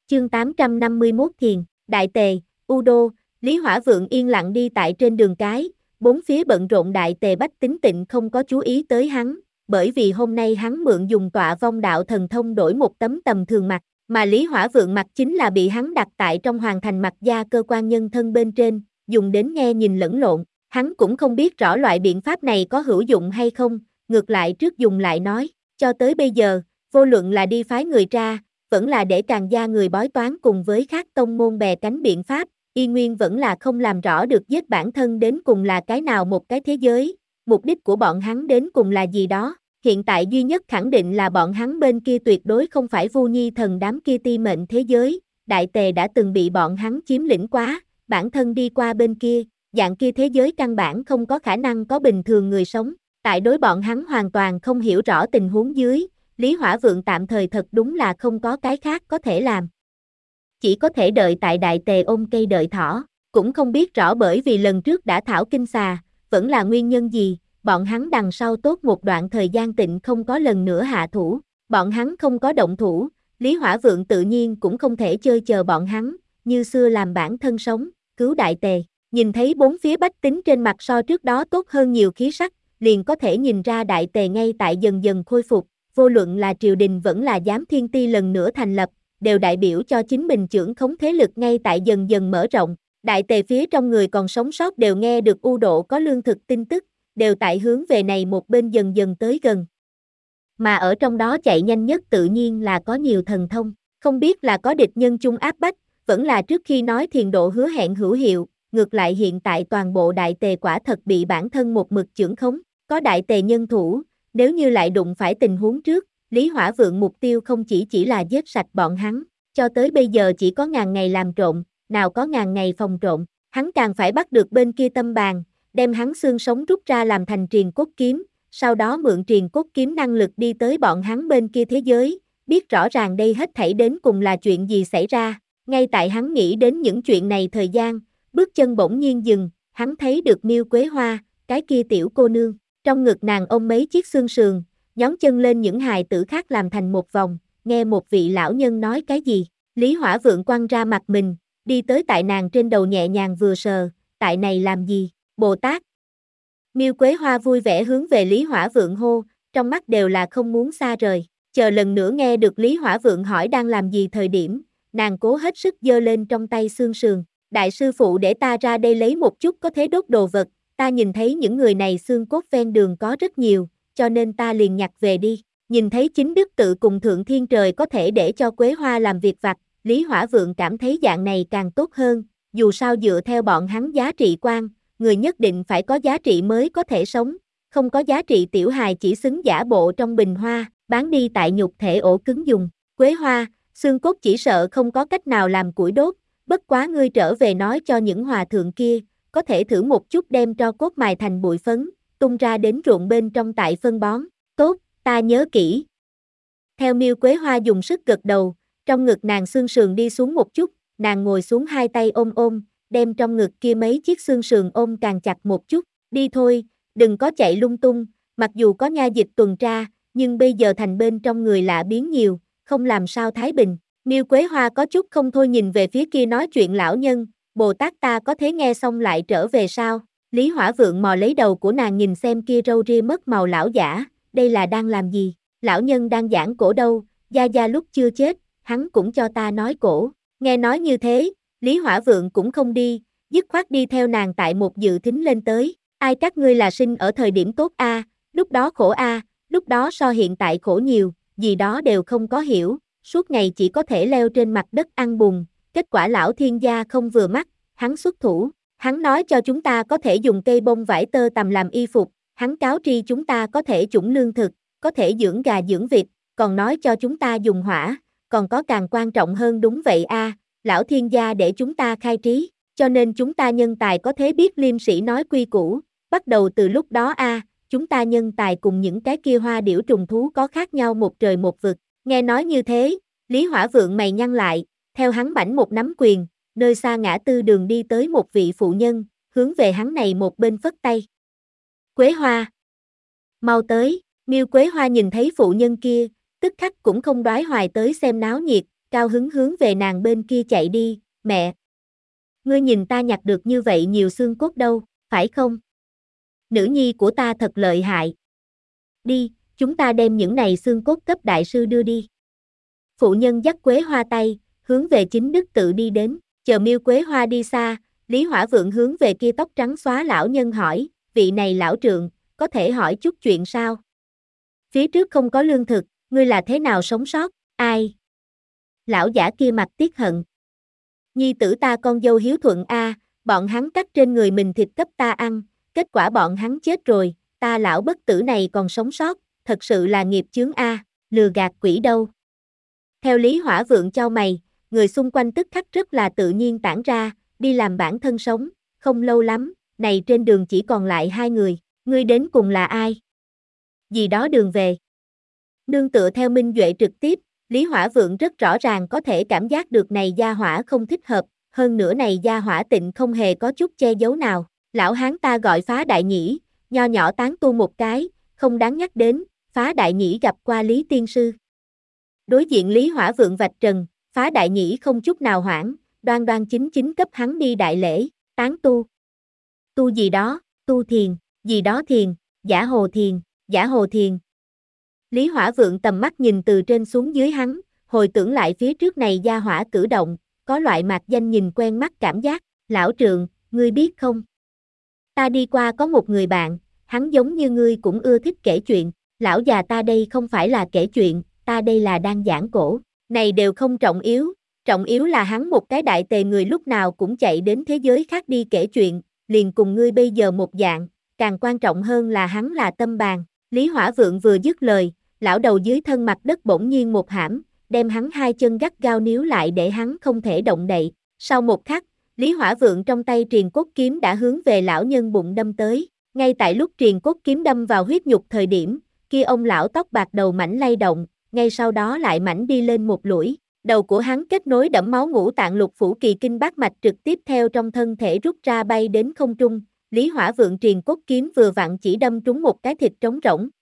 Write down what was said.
Chương 851 Thiền, Đại Tề, Udo, Lý Hỏa Vượng yên lặng đi tại trên đường cái, bốn phía bận rộn. Đại Tề bách tính tịnh không có chú ý tới hắn, bởi vì hôm nay hắn mượn dùng tọa vong đạo thần thông đổi một tấm tầm thường mặt, mà Lý Hỏa Vượng mặt chính là bị hắn đặt tại trong hoàn thành mặt da cơ quan nhân thân bên trên, dùng đến nghe nhìn lẫn lộn. Hắn cũng không biết rõ loại biện pháp này có hữu dụng hay không, ngược lại trước dùng lại nói, cho tới bây giờ, vô luận là đi phái người ra, vẫn là để Càn gia người bói toán cùng với các tông môn bè cánh biện pháp, y nguyên vẫn là không làm rõ được giết bản thân đến cùng là cái nào một cái thế giới, mục đích của bọn hắn đến cùng là gì đó. Hiện tại duy nhất khẳng định là bọn hắn bên kia tuyệt đối không phải Vu Nhi thần đám kia ti mệnh thế giới, Đại Tề đã từng bị bọn hắn chiếm lĩnh quá, bản thân đi qua bên kia, dạng kia thế giới căn bản không có khả năng có bình thường người sống, tại đối bọn hắn hoàn toàn không hiểu rõ tình huống dưới, Lý Hỏa Vượng tạm thời thật đúng là không có cái khác có thể làm. Chỉ có thể đợi tại Đại Tề ôm cây đợi thỏ, cũng không biết rõ bởi vì lần trước đã thảo kinh xà, vẫn là nguyên nhân gì, bọn hắn đằng sau tốt một đoạn thời gian tịnh không có lần nữa hạ thủ, bọn hắn không có động thủ, Lý Hỏa Vượng tự nhiên cũng không thể chơi chờ bọn hắn, như xưa làm bản thân sống, cứu Đại Tề. Nhìn thấy bốn phía bách tính trên mặt so trước đó tốt hơn nhiều khí sắc, liền có thể nhìn ra Đại Tề ngay tại dần dần khôi phục, vô luận là triều đình vẫn là giám thiên ti lần nữa thành lập, đều đại biểu cho chính mình trưởng khống thế lực ngay tại dần dần mở rộng. Đại Tề phía trong người còn sống sót đều nghe được U Độ có lương thực tin tức, đều tại hướng về này một bên dần dần tới gần. Mà ở trong đó chạy nhanh nhất tự nhiên là có nhiều thần thông, không biết là có địch nhân chung áp bách, vẫn là trước khi nói thiền độ hứa hẹn hữu hiệu, ngược lại hiện tại toàn bộ Đại Tề quả thật bị bản thân một mực trưởng khống, có Đại Tề nhân thủ, nếu như lại đụng phải tình huống trước, Lý Hỏa Vượng mục tiêu không chỉ là giết sạch bọn hắn, cho tới bây giờ chỉ có ngàn ngày làm trộm, nào có ngàn ngày phòng trộm, hắn càng phải bắt được bên kia tâm bàn, đem hắn xương sống rút ra làm thành triền cốt kiếm, sau đó mượn triền cốt kiếm năng lực đi tới bọn hắn bên kia thế giới, biết rõ ràng đây hết thảy đến cùng là chuyện gì xảy ra, ngay tại hắn nghĩ đến những chuyện này thời gian, bước chân bỗng nhiên dừng, hắn thấy được Miêu Quế Hoa, cái kia tiểu cô nương, trong ngực nàng ôm mấy chiếc xương sườn, nhón chân lên những hài tử khác làm thành một vòng, nghe một vị lão nhân nói cái gì, Lý Hỏa Vượng quăng ra mặt mình, đi tới tại nàng trên đầu nhẹ nhàng vừa sờ, tại này làm gì, Bồ Tát. Miêu Quế Hoa vui vẻ hướng về Lý Hỏa Vượng hô, trong mắt đều là không muốn xa rời, chờ lần nữa nghe được Lý Hỏa Vượng hỏi đang làm gì thời điểm, nàng cố hết sức giơ lên trong tay xương sườn, đại sư phụ để ta ra đây lấy một chút có thế đốt đồ vật, ta nhìn thấy những người này xương cốt ven đường có rất nhiều, cho nên ta liền nhặt về đi, nhìn thấy chính đức tự cùng thượng thiên trời có thể để cho Quế Hoa làm việc vặt, Lý Hỏa Vượng cảm thấy dạng này càng tốt hơn, dù sao dựa theo bọn hắn giá trị quan, người nhất định phải có giá trị mới có thể sống, không có giá trị tiểu hài chỉ xứng giả bộ trong bình hoa, bán đi tại nhục thể ổ cứng dùng, Quế Hoa, xương cốt chỉ sợ không có cách nào làm củi đốt, bất quá ngươi trở về nói cho những hòa thượng kia, có thể thử một chút đem tro cốt mài thành bụi phấn, tung ra đến ruộng bên trong tại phân bón, tốt, ta nhớ kỹ. Theo Miêu Quế Hoa dùng sức gật đầu, trong ngực nàng xương sườn đi xuống một chút, nàng ngồi xuống hai tay ôm ôm, đem trong ngực kia mấy chiếc xương sườn ôm càng chặt một chút, đi thôi, đừng có chạy lung tung, mặc dù có nha dịch tuần tra, nhưng bây giờ thành bên trong người lạ biến nhiều, không làm sao thái bình. Miêu Quế Hoa có chút không thôi nhìn về phía kia nói chuyện lão nhân, Bồ Tát ta có thể nghe xong lại trở về sao? Lý Hỏa Vượng mò lấy đầu của nàng nhìn xem kia râu ria mất màu lão giả, đây là đang làm gì? Lão nhân đang giảng cổ đâu, gia gia lúc chưa chết, hắn cũng cho ta nói cổ. Nghe nói như thế, Lý Hỏa Vượng cũng không đi, dứt khoát đi theo nàng tại một dự thính lên tới. Ai các ngươi là sinh ở thời điểm tốt a, lúc đó khổ a, lúc đó so hiện tại khổ nhiều, gì đó đều không có hiểu, suốt ngày chỉ có thể leo trên mặt đất ăn bùn, kết quả lão thiên gia không vừa mắt, hắn xuất thủ, hắn nói cho chúng ta có thể dùng cây bông vải tơ tằm làm y phục, hắn cáo tri chúng ta có thể chủng lương thực, có thể dưỡng gà dưỡng vịt, còn nói cho chúng ta dùng hỏa, còn có càng quan trọng hơn đúng vậy a, lão thiên gia để chúng ta khai trí, cho nên chúng ta nhân tài có thể biết liêm sĩ nói quy củ, bắt đầu từ lúc đó a, chúng ta nhân tài cùng những cái kia hoa điểu trùng thú có khác nhau một trời một vực. Nghe nói như thế, Lý Hỏa Vượng mày nhăn lại, theo hắn bảnh một nắm quyền, nơi xa ngã tư đường đi tới một vị phụ nhân, hướng về hắn này một bên phất tay. Quế Hoa, mau tới, Miêu Quế Hoa nhìn thấy phụ nhân kia, tức khắc cũng không đoái hoài tới xem náo nhiệt, cao hứng hướng về nàng bên kia chạy đi, mẹ. Ngươi nhìn ta nhặt được như vậy nhiều xương cốt đâu, phải không? Nữ nhi của ta thật lợi hại. Đi, chúng ta đem những này xương cốt cấp đại sư đưa đi. Phụ nhân dắt Quế Hoa tay, hướng về chính đức tự đi đến, chờ Miêu Quế Hoa đi xa, Lý Hỏa Vượng hướng về kia tóc trắng xóa lão nhân hỏi, vị này lão trượng, có thể hỏi chút chuyện sao? Phía trước không có lương thực, ngươi là thế nào sống sót, ai? Lão giả kia mặt tiếc hận. Nhi tử ta con dâu hiếu thuận a, bọn hắn cắt trên người mình thịt cấp ta ăn, kết quả bọn hắn chết rồi, ta lão bất tử này còn sống sót, thật sự là nghiệp chướng a, lừa gạt quỷ đâu. Theo Lý Hỏa Vượng chau mày, người xung quanh tức khắc rất là tự nhiên tản ra, đi làm bản thân sống, không lâu lắm, này trên đường chỉ còn lại hai người, ngươi đến cùng là ai? Gì đó đường về. Nương tựa theo Minh Duệ trực tiếp, Lý Hỏa Vượng rất rõ ràng có thể cảm giác được này gia hỏa không thích hợp, hơn nữa này gia hỏa tịnh không hề có chút che giấu nào. Lão hán ta gọi Phá Đại Nhĩ, nho nhỏ tán tu một cái, không đáng nhắc đến, Phá Đại Nhĩ gặp qua Lý Tiên Sư. Đối diện Lý Hỏa Vượng vạch trần, Phá Đại Nhĩ không chút nào hoảng, đoan đoan chính chính cấp hắn đi đại lễ, tán tu. Tu gì đó, tu thiền, gì đó thiền, giả hồ thiền, giả hồ thiền. Lý Hỏa Vượng tầm mắt nhìn từ trên xuống dưới hắn, hồi tưởng lại phía trước này gia hỏa cử động, có loại mạc danh nhìn quen mắt cảm giác, lão trượng, ngươi biết không? Ta đi qua có một người bạn, hắn giống như ngươi cũng ưa thích kể chuyện, lão già ta đây không phải là kể chuyện, ta đây là đang giảng cổ, này đều không trọng yếu là hắn một cái đại tề người lúc nào cũng chạy đến thế giới khác đi kể chuyện, liền cùng ngươi bây giờ một dạng, càng quan trọng hơn là hắn là tâm bàn. Lý Hỏa Vượng vừa dứt lời, lão đầu dưới thân mặt đất bỗng nhiên một hãm, đem hắn hai chân gắt gao níu lại để hắn không thể động đậy. Sau một khắc, Lý Hỏa Vượng trong tay Triền Cốt Kiếm đã hướng về lão nhân bụng đâm tới. Ngay tại lúc Triền Cốt Kiếm đâm vào huyết nhục thời điểm, kia ông lão tóc bạc đầu mảnh lay động, ngay sau đó lại mảnh đi lên một lũi. Đầu của hắn kết nối đẫm máu ngũ tạng lục phủ kỳ kinh bát mạch trực tiếp theo trong thân thể rút ra bay đến không trung. Lý Hỏa Vượng Triền Cốt Kiếm vừa vặn chỉ đâm trúng một cái thịt trống rỗng,